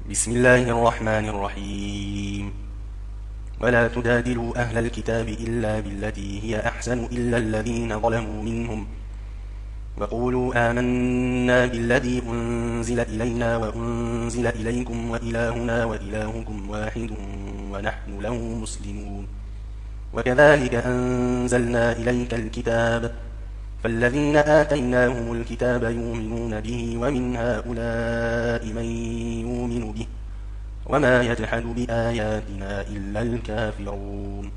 بسم الله الرحمن الرحيم. ولا تجادلوا أهل الكتاب إلا بالتي هي أحسن إلا الذين ظلموا منهم وقولوا آمنا بالذي أنزل إلينا وأنزل إليكم وإلهنا وإلهكم واحد ونحن له مسلمون. وكذلك أنزلنا إليك الكتاب فالذين آتيناهم الكتاب يؤمنون به ومن هؤلاء من يؤمن به وما يجحد بآياتنا إلا الكافرون.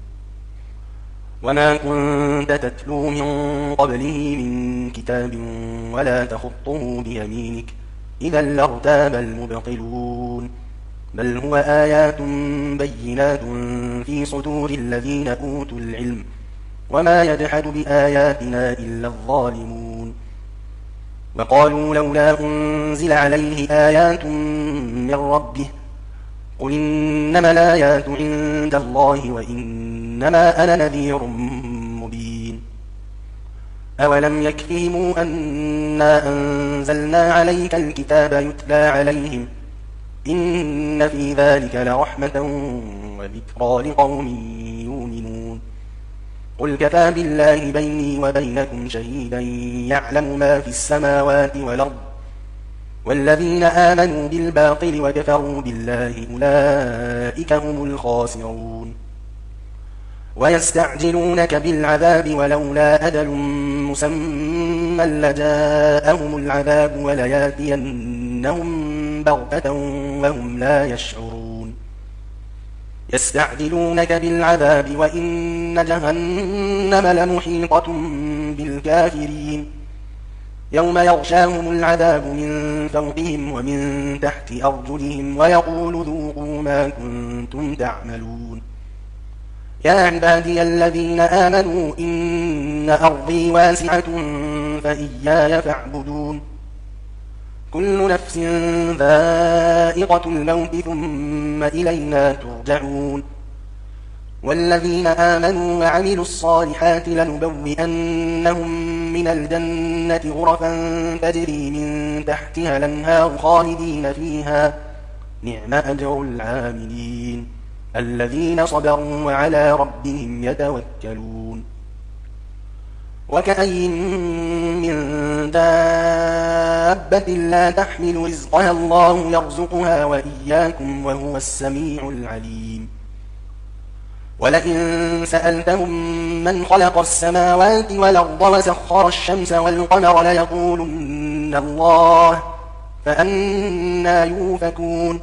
وما كنت تتلو من قبله من كتاب ولا تخطه بيمينك إذا لارتاب المبطلون، بل هو آيات بينات في صدور الذين أوتوا العلم وما يجحد بآياتنا إلا الظالمون. وقالوا لولا أنزل عليه آيات من ربه قل إنما الآيات عند الله وإنما أنا نذير مبين. أولم يكفهم أنا أنزلنا عليك الكتاب يتلى عليهم إن في ذلك لرحمة وذكرى لقوم يؤمنون. قل كفى بالله بيني وبينكم شهيدا يعلم ما في السماوات والأرض والذين آمنوا بالباطل وكفروا بالله أولئك هم الخاسرون. ويستعجلونك بالعذاب ولولا أجل مسمى لجاءهم العذاب ولياتينهم بغتة وهم لا يشعرون. يستعجلونك بالعذاب وإن جهنم لمحيطة بالكافرين يوم يغشاهم العذاب من فوقهم ومن تحت أرجلهم ويقول ذوقوا ما كنتم تعملون. يا عبادي الذين آمنوا إن أرضي واسعة فإياي فاعبدون. كل نفس ذائقة الموت ثم إلينا ترجعون. والذين آمنوا وعملوا الصالحات لنبوئنهم من الجنة غرفا تجري من تحتها الأنهار خالدين فيها نعم أجر العاملين الذين صبروا وعلى ربهم يتوكلون. وكأي من دابة لا تحمل رزقها الله يرزقها وإياكم وهو السميع العليم. ولئن سألتهم من خلق السماوات والأرض وسخر الشمس والقمر ليقولن الله فأنى يؤفكون.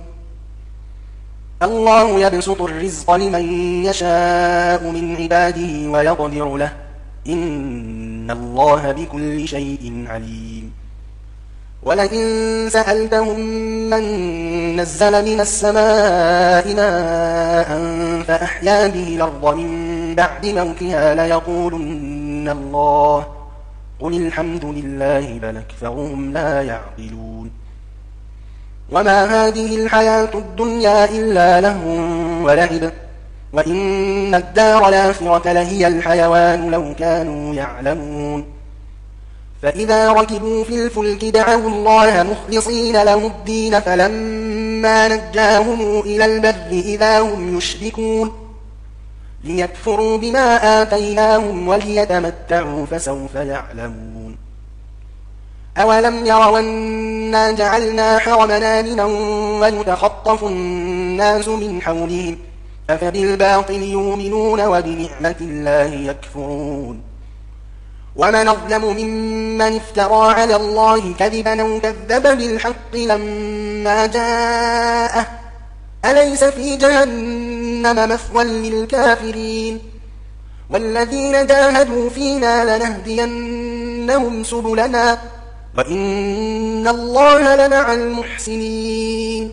الله يبسط الرزق لمن يشاء من عباده ويقدر له إن الله بكل شيء عليم. ولئن سألتهم من نزل من السماء ماء فأحيا به الأرض من بعد موتها ليقولن الله قل الحمد لله بل أكثرهم لا يعقلون. وما هذه الحياة الدنيا إلا لهو ولعب وإن الدار الآخرة لهي الحيوان لو كانوا يعلمون. فإذا ركبوا في الفلك دعوا الله مخلصين له الدين فلما نجاهم إلى البر إذا هم يشركون ليكفروا بما آتيناهم وليتمتعوا فسوف يعلمون. أولم يروا أنا جعلنا حرمنا آمنا ويتخطف الناس من حولهم أفبالباطل يؤمنون وبنعمة الله يكفرون. ومن أظلم ممن افترى على الله كذبا أو كذب بالحق لما جاءه أليس في جهنم مثوى للكافرين. والذين جاهدوا فينا لنهدينهم سبلنا وإن الله لمع المحسنين.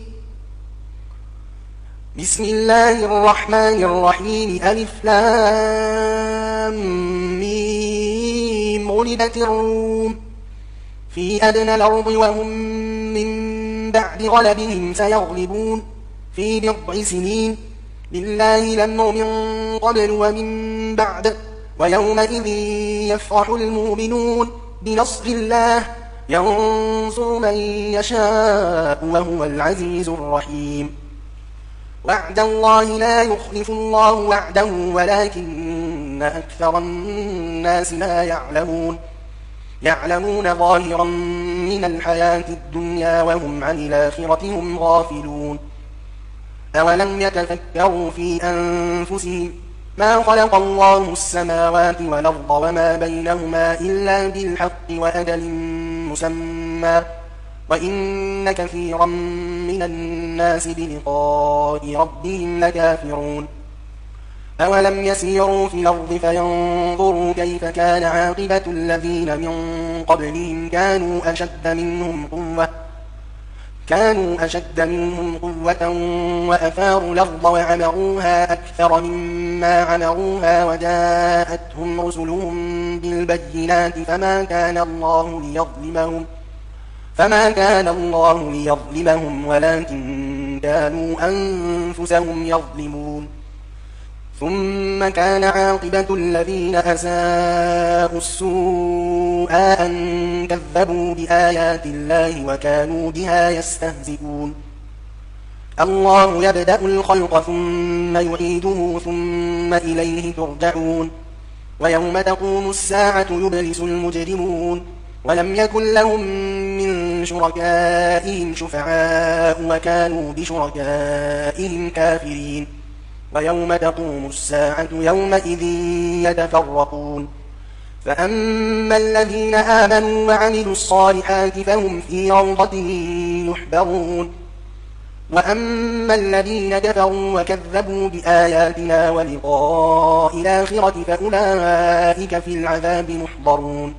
بسم الله الرحمن الرحيم. ألف لام ميم. غلبت الروم في أدنى الأرض وهم من بعد غلبهم سيغلبون في بضع سنين لله الأمر من قبل ومن بعد ويومئذ يفرح المؤمنون بنصر الله ينصر من يشاء وهو العزيز الرحيم. وعد الله لا يخلف الله وعده ولكن أكثر الناس لا يعلمون ظاهرا من الحياة الدنيا وهم عن الآخرة هم غافلون. أولم يتفكروا في أنفسهم ما خلق الله السماوات والأرض وما بينهما إلا بالحق وأجل مسمى وإن كثيرا من الناس بلقاء ربهم لكافرون. أولم يسيروا في الأرض فينظروا كيف كان عاقبة الذين من قبلهم كانوا أشد منهم قوة وأثاروا الأرض وعمروها أكثر مما عمروها وجاءتهم رسلهم بالبينات فما كان الله ليظلمهم ولكن كانوا أنفسهم يظلمون. ثم كان عاقبة الذين أساءوا السوء أن كذبوا بآيات الله وكانوا بها يستهزئون. الله يبدأ الخلق ثم يعيده ثم إليه ترجعون. ويوم تقوم الساعة يبلس المجرمون ولم يكن لهم من شركائهم شفعاء وكانوا بشركائهم كافرين. ويوم تقوم الساعة يومئذ يتفرقون. فأما الذين آمنوا وعملوا الصالحات فهم في روضة يحبرون. وأما الذين كفروا وكذبوا بآياتنا ولقاء الآخرة فأولئك في العذاب محضرون.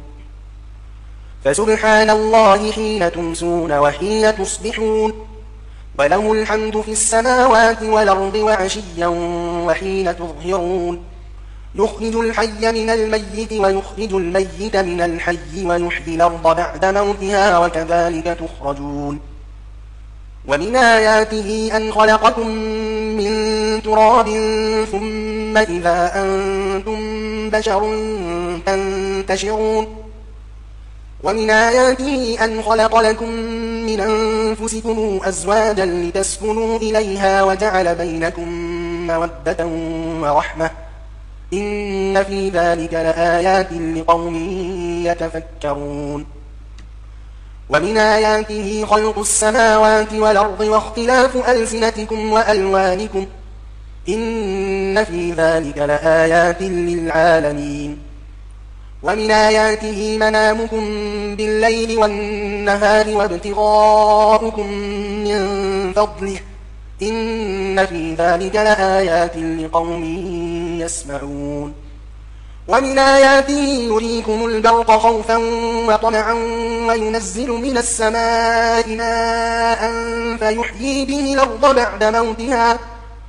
فسبحان الله حين تمسون وحين تصبحون وله الحمد في السماوات والأرض وعشيا وحين تظهرون. يخرج الحي من الميت ويخرج الميت من الحي ويحيي الأرض بعد موتها وكذلك تخرجون. ومن آياته أن خلقكم من تراب ثم إذا أنتم بشر تنتشرون. ومن آياته أن خلق لكم من أنفسكم أزواجا لتسكنوا إليها وجعل بينكم مودة ورحمة إن في ذلك لآيات لقوم يتفكرون. ومن آياته خلق السماوات والأرض واختلاف ألسنتكم وألوانكم إن في ذلك لآيات للعالمين. ومن آياته منامكم بالليل والنهار وابتغاؤكم من فضله إن في ذلك لآيات لقوم يسمعون. ومن آياته يريكم البرق خوفا وطمعا وينزل من السماء ماء فيحيي به الأرض بعد موتها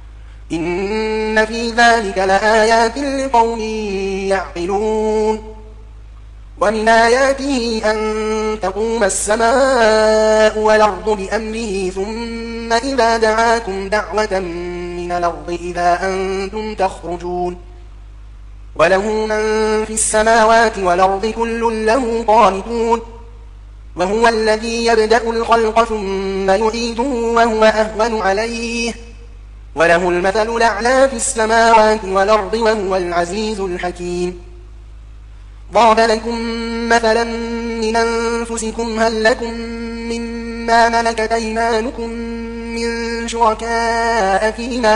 إن في ذلك لآيات لقوم يعقلون. ومن آياته أن تقوم السماء والأرض بأمره ثم إذا دعاكم دعوة من الأرض إذا أنتم تخرجون. وله من في السماوات والأرض كل له قانتون. وهو الذي يبدأ الخلق ثم يعيده وهو أهون عليه وله المثل الأعلى في السماوات والأرض وهو العزيز الحكيم. ضرب لكم مثلا من أنفسكم هل لكم مما ملكت أيمانكم من شركاء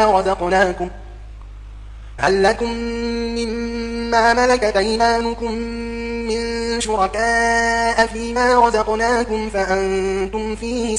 فيما رزقناكم فأنتم فيه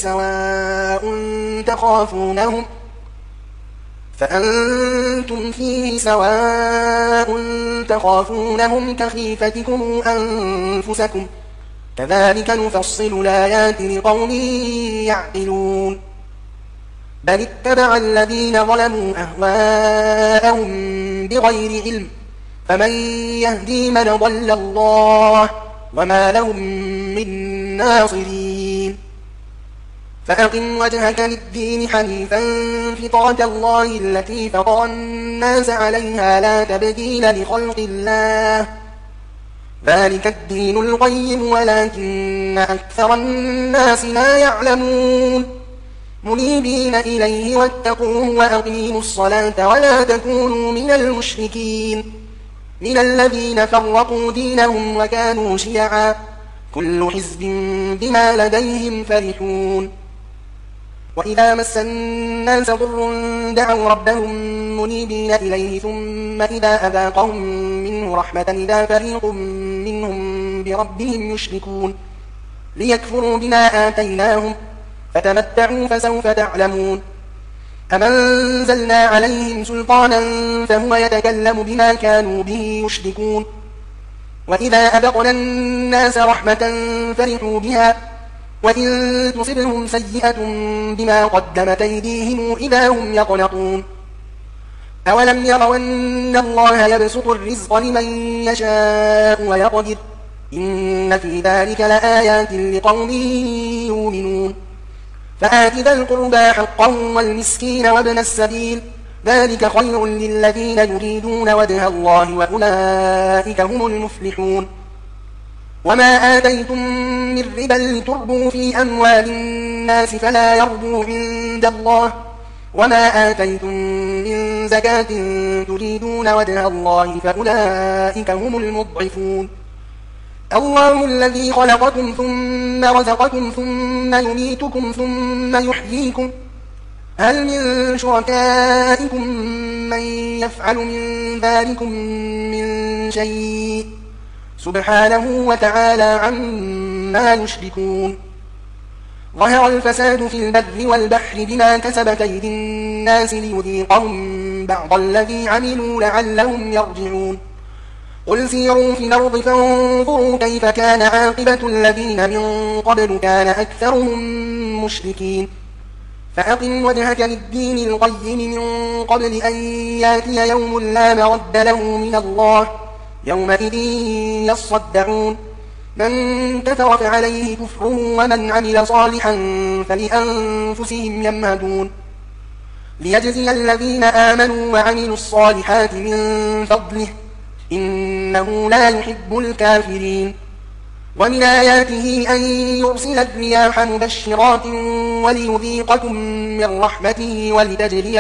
سواء تخافونهم كخيفتكم أنفسكم كذلك نفصل الآيات لقوم يعقلون. بل اتبع الذين ظلموا أهواءهم بغير علم فمن يهدي من ضل الله وما لهم من ناصرين. فأقم وجهك للدين حنيفا فطرة الله التي فطر الناس عليها لا تبديل لخلق الله ذلك الدين القيم ولكن أكثر الناس لا يعلمون منيبين إليه واتقوه وأقيموا الصلاة ولا تكونوا من المشركين من الذين فرقوا دينهم وكانوا شيعا كل حزب بما لديهم فرحون وإذا مس الناس ضر دعوا ربهم منيبين إليه ثم إذا أذاقهم منه رحمة إذا فريق منهم بربهم يشركون ليكفروا بما آتيناهم فتمتعوا فسوف تعلمون أم أنزلنا عليهم سلطانا فهو يتكلم بما كانوا به يشركون وإذا أذقنا الناس رحمة فرحوا بها وإن تصبهم سيئة بما قدمت أيديهم إذا هم يقنطون أولم يروا أن الله يبسط الرزق لمن يشاء ويقدر إن في ذلك لآيات لقوم يؤمنون فآت ذا القربى حقا والمسكين وابن السبيل ذلك خير للذين يريدون وجه الله وأولئك هم المفلحون وما آتيتم من ربا لتربوا في أموال الناس فلا يربو عند الله وما آتيتم من زكاة تريدون وجه الله فأولئك هم المضعفون الله الذي خلقكم ثم رزقكم ثم يميتكم ثم يحييكم هل من شركائكم من يفعل من ذلكم من شيء سبحانه وتعالى عما يشركون ظهر الفساد في البر والبحر بما كسبت أيدي الناس ليذيقهم بعض الذي عملوا لعلهم يرجعون قل سيروا في الأرض فانظروا كيف كان عاقبة الذين من قبل كان أكثرهم مشركين فأقم وجهك للدين القيم من قبل أن ياتي يوم لا مرد له من الله يومئذ يصدعون من كفر فعليه كفره ومن عمل صالحا فلأنفسهم يمهدون ليجزي الذين آمنوا وعملوا الصالحات من فضله إنه لا يحب الكافرين ومن آياته أن يرسل الرياح مبشرات وليذيقكم من رحمته ولتجري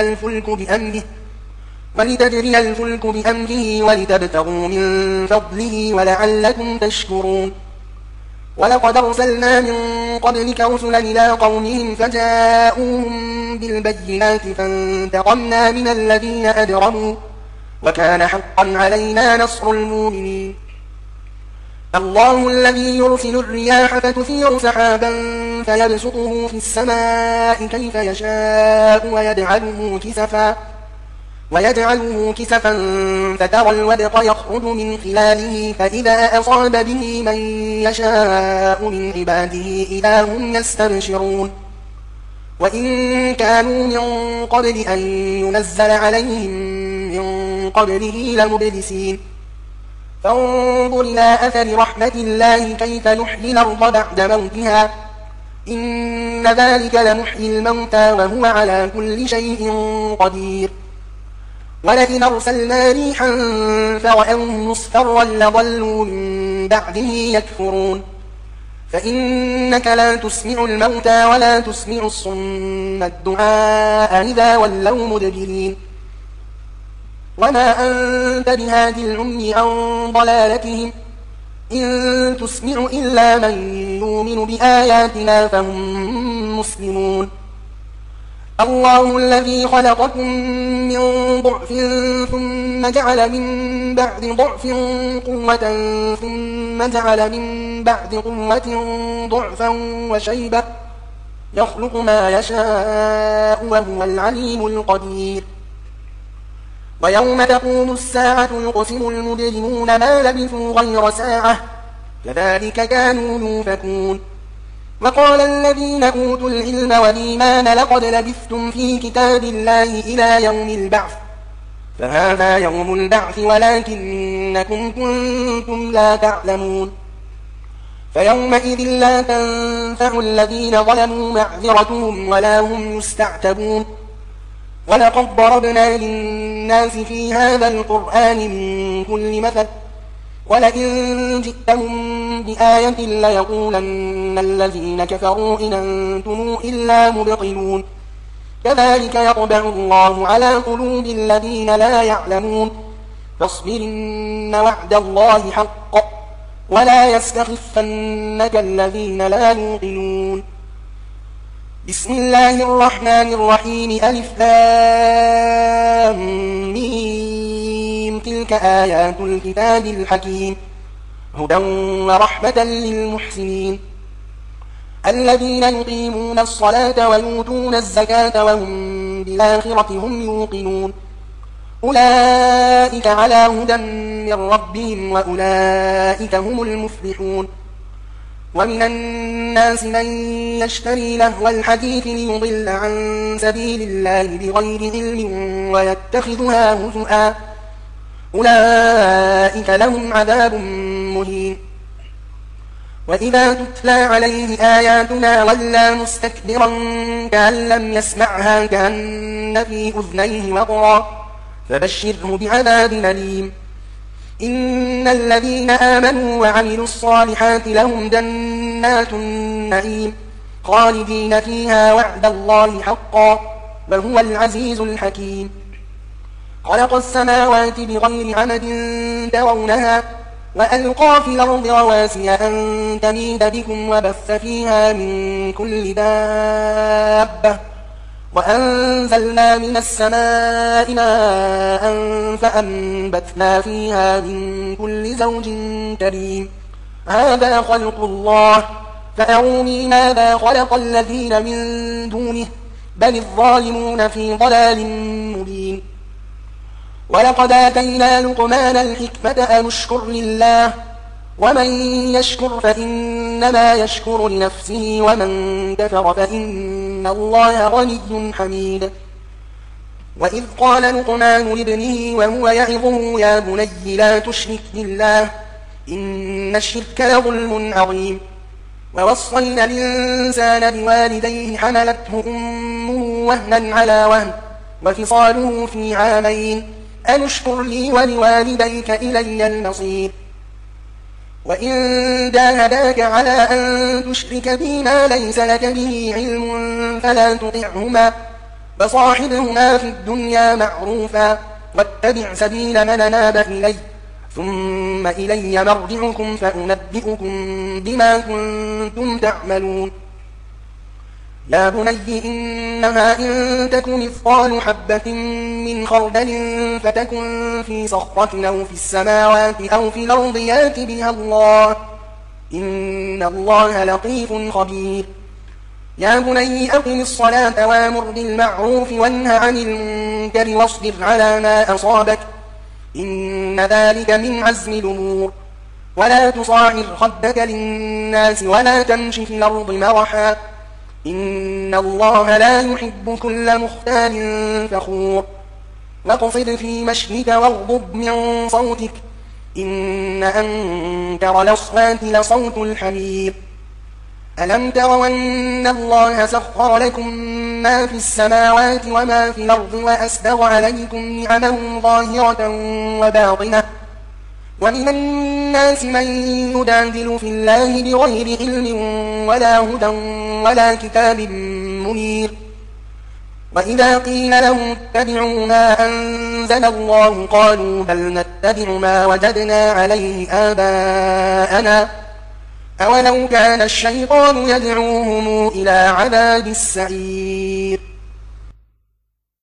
الفلك بأمره ولتبتغوا من فضله ولعلكم تشكرون ولقد أرسلنا من قبلك رسلا إلى قومهم فجاءوهم بالبينات فانتقمنا من الذين أجرموا وكان حقا علينا نصر المؤمنين الله الذي يرسل الرياح فتثير سحابا فيبسطه في السماء كيف يشاء ويجعله كسفا فترى الودق يخرج من خلاله فإذا أصاب به من يشاء من عباده إذا هم يستبشرون وإن كانوا من قبل أن ينزل عليهم من قبله لمبلسين فانظر إلى أثر رحمة الله كيف نحيي الأرض بعد موتها إن ذلك لمحيي الموتى وهو على كل شيء قدير ولئن أرسلنا ريحا فرأوه مصفرا لظلوا من بعده يكفرون فإنك لا تسمع الموتى ولا تسمع الصم الدعاء إذا ولوا مدبرين وما أنت بهاد العمي عن ضلالتهم إن تسمع إلا من يؤمن بآياتنا فهم مسلمون الله الذي خلقكم من ضعف ثم جعل من بعد ضعف قوة ثم جعل من بعد قوة ضعفا وشيبة يخلق ما يشاء وهو العليم القدير ويوم تقوم الساعة يقسم المجرمون ما لبثوا غير ساعة كذلك كانوا يؤفكون وقال الذين أوتوا العلم والإيمان لقد لبثتم في كتاب الله إلى يوم البعث فهذا يوم البعث ولكنكم كنتم لا تعلمون فيومئذ لا تنفع الذين ظلموا معذرتهم ولا هم يستعتبون ولقد ضربنا للناس في هذا القرآن من كل مثل ولئن جئتهم بآية ليقولن الذين كفروا إن أنتم إلا مبطلون كذلك يطبع الله على قلوب الذين لا يعلمون فاصبر إن وعد الله حق ولا يستخفنك الذين لا يوقنون بسم الله الرحمن الرحيم ألف لام ميم تلك آيات الكتاب الحكيم هدى ورحمة للمحسنين الذين يقيمون الصلاة ويؤتون الزكاة وهم بالآخرة هم يوقنون أولئك على هدى من ربهم وأولئك هم المفلحون ومن الناس من يشتري لهو الحديث ليضل عن سبيل الله بغير علم ويتخذها هزؤا أولئك لهم عذاب مهين وإذا تتلى عليه آياتنا ولى مستكبرا كأن لم يسمعها كأن في أذنيه وقرا فبشره بعذاب أليم إن الذين آمنوا وعملوا الصالحات لهم جنات النعيم خالدين فيها وعد الله حقا وهو العزيز الحكيم خلق السماوات بغير عمد ترونها وألقى في الأرض رواسي أن تميد بكم وبث فيها من كل دابة وأنزلنا من السماء ماء فأنبتنا فيها من كل زوج كريم هذا خلق الله فأروني ماذا خلق الذين من دونه بل الظالمون في ضلال مبين ولقد آتينا لقمان الحكمة أن اشكر لله ومن يشكر فإنما يشكر لنفسه ومن كفر فإن الله غني حميد وإذ قال لقمان لابنه وهو يعظه يا بني لا تشرك بالله إن الشرك لظلم عظيم ووصينا الإنسان بوالديه حملته أمه وهنا على وهن وفصاله في عامين أن اشكر لي ولوالديك إلي المصير وإن جاهداك على أن تشرك بي ما ليس لك به علم فلا تطعهما وصاحبهما في الدنيا معروفا واتبع سبيل من أناب إلي ثم إلي مرجعكم فأنبئكم بما كنتم تعملون يا بني إنها إن تك مثقال حبة من خردل فتكن في صخرة أو في السماوات أو في الأرض يأت بها الله إن الله لطيف خبير يا بني أقم الصلاة وامر بالمعروف وانه عن المنكر واصبر على ما أصابك إن ذلك من عزم الأمور ولا تصاعر خدك للناس ولا تمش في الأرض مرحا إن الله لا يحب كل مختال فخور واقصد في مشيك واغضب من صوتك إن أنكر الأصوات لصوت الحمير ألم تروا أن الله سخر لكم ما في السماوات وما في الأرض وأسبغ عليكم نعمه ظاهرة وباطنة ومن الناس من يجادل في الله بغير علم ولا هدى ولا كتاب منير وإذا قيل لهم اتبعوا ما أنزل الله قالوا بل نتبع ما وجدنا عليه آباءنا أولو كان الشيطان يدعوهم إلى عذاب السعير